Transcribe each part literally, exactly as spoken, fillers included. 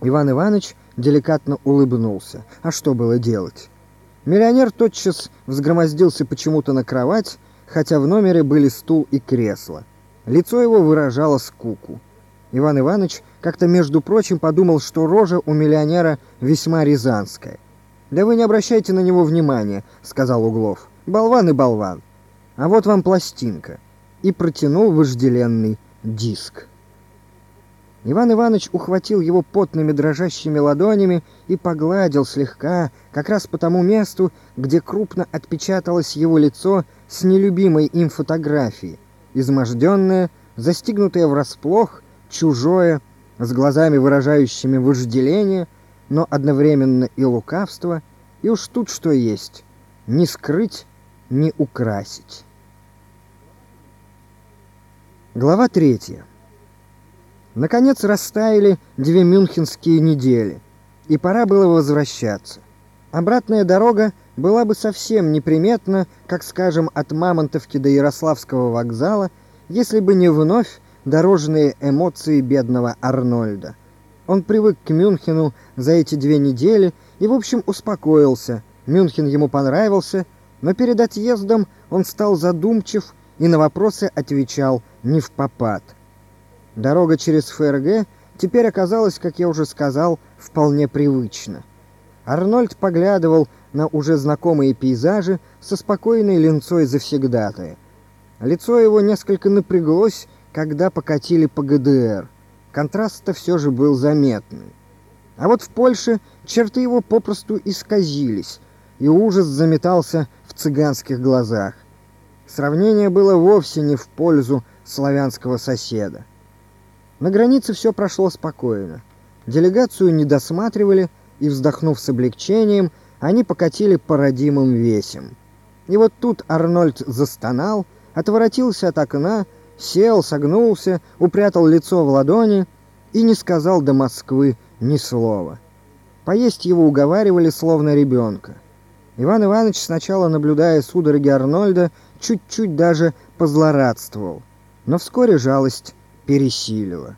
Иван Иванович деликатно улыбнулся. А что было делать? Миллионер тотчас взгромоздился почему-то на кровать, хотя в номере были стул и кресло. Лицо его выражало скуку. Иван Иванович как-то, между прочим, подумал, что рожа у миллионера весьма рязанская. «Да вы не обращайте на него внимания», — сказал Углов. «Болван и болван. А вот вам пластинка». И протянул вожделенный диск. Иван Иванович ухватил его потными дрожащими ладонями и погладил слегка, как раз по тому месту, где крупно отпечаталось его лицо с нелюбимой им фотографией, изможденное, застигнутое врасплох, чужое, с глазами, выражающими вожделение, но одновременно и лукавство, и уж тут что есть, ни скрыть, ни украсить. Глава третья. Наконец растаяли две мюнхенские недели, и пора было возвращаться. Обратная дорога была бы совсем неприметна, как, скажем, от Мамонтовки до Ярославского вокзала, если бы не вновь дорожные эмоции бедного Арнольда. Он привык к Мюнхену за эти две недели и, в общем, успокоился. Мюнхен ему понравился, но перед отъездом он стал задумчив и на вопросы отвечал невпопад. Дорога через ФРГ теперь оказалась, как я уже сказал, вполне привычна. Арнольд поглядывал на уже знакомые пейзажи со спокойной ленцой завсегдатая. Лицо его несколько напряглось, когда покатили по ГДР. Контраст-то все же был заметный. А вот в Польше черты его попросту исказились, и ужас заметался в цыганских глазах. Сравнение было вовсе не в пользу славянского соседа. На границе все прошло спокойно. Делегацию не досматривали, и, вздохнув с облегчением, они покатили по родимым весям. И вот тут Арнольд застонал, отворотился от окна, сел, согнулся, упрятал лицо в ладони и не сказал до Москвы ни слова. Поесть его уговаривали, словно ребенка. Иван Иванович, сначала наблюдая судороги Арнольда, чуть-чуть даже позлорадствовал, но вскоре жалость пересилила.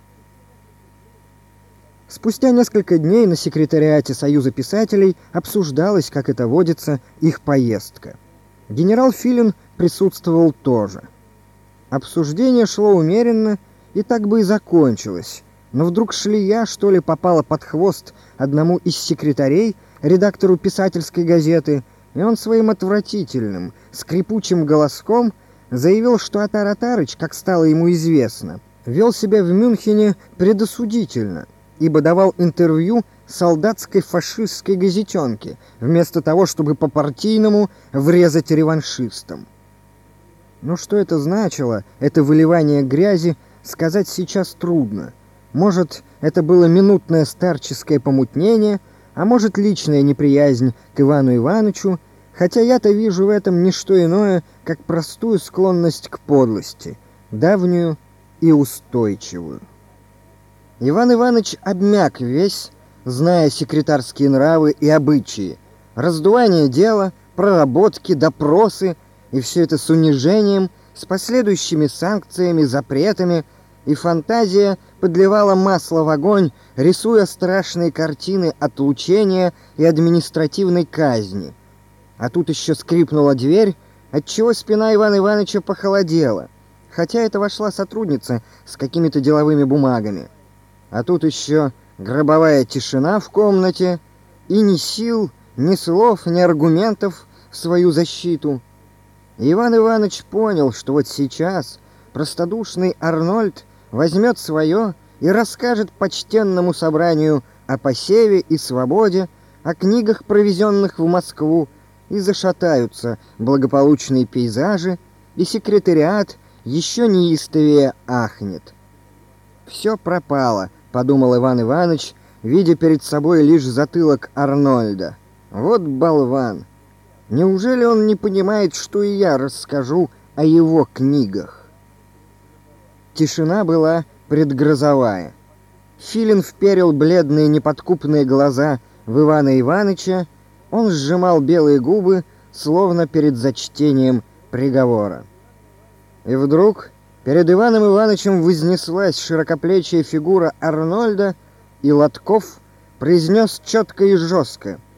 Спустя несколько дней на секретариате Союза писателей обсуждалась, как это водится, их поездка. Генерал Филин присутствовал тоже. Обсуждение шло умеренно, и так бы и закончилось. Но вдруг шлея, что ли, попала под хвост одному из секретарей, редактору писательской газеты, и он своим отвратительным, скрипучим голоском заявил, что Атар Атарыч, как стало ему известно, вел себя в Мюнхене предосудительно, ибо давал интервью солдатской фашистской газетенке, вместо того, чтобы по-партийному врезать реваншистам. Ну что это значило, это выливание грязи, сказать сейчас трудно. Может, это было минутное старческое помутнение, а может, личная неприязнь к Ивану Ивановичу, хотя я-то вижу в этом не что иное, как простую склонность к подлости, давнюю и устойчивую. Иван Иванович обмяк весь, зная секретарские нравы и обычаи, раздувание дела, проработки, допросы, и все это с унижением, с последующими санкциями, запретами, и фантазия подливала масло в огонь, рисуя страшные картины отлучения и административной казни. А тут еще скрипнула дверь, отчего спина Ивана Ивановича похолодела, хотя это вошла сотрудница с какими-то деловыми бумагами. А тут еще гробовая тишина в комнате, и ни сил, ни слов, ни аргументов в свою защиту. И Иван Иванович понял, что вот сейчас простодушный Арнольд возьмет свое и расскажет почтенному собранию о посеве и свободе, о книгах, провезенных в Москву, и зашатаются благополучные пейзажи, и секретариат еще неистовее ахнет. «Все пропало», — подумал Иван Иванович, видя перед собой лишь затылок Арнольда. «Вот болван! Неужели он не понимает, что и я расскажу о его книгах?» Тишина была предгрозовая. Филин вперил бледные неподкупные глаза в Ивана Ивановича, он сжимал белые губы, словно перед зачтением приговора. И вдруг перед Иваном Ивановичем вознеслась широкоплечья фигура Арнольда, и Лотков произнес четко и жестко: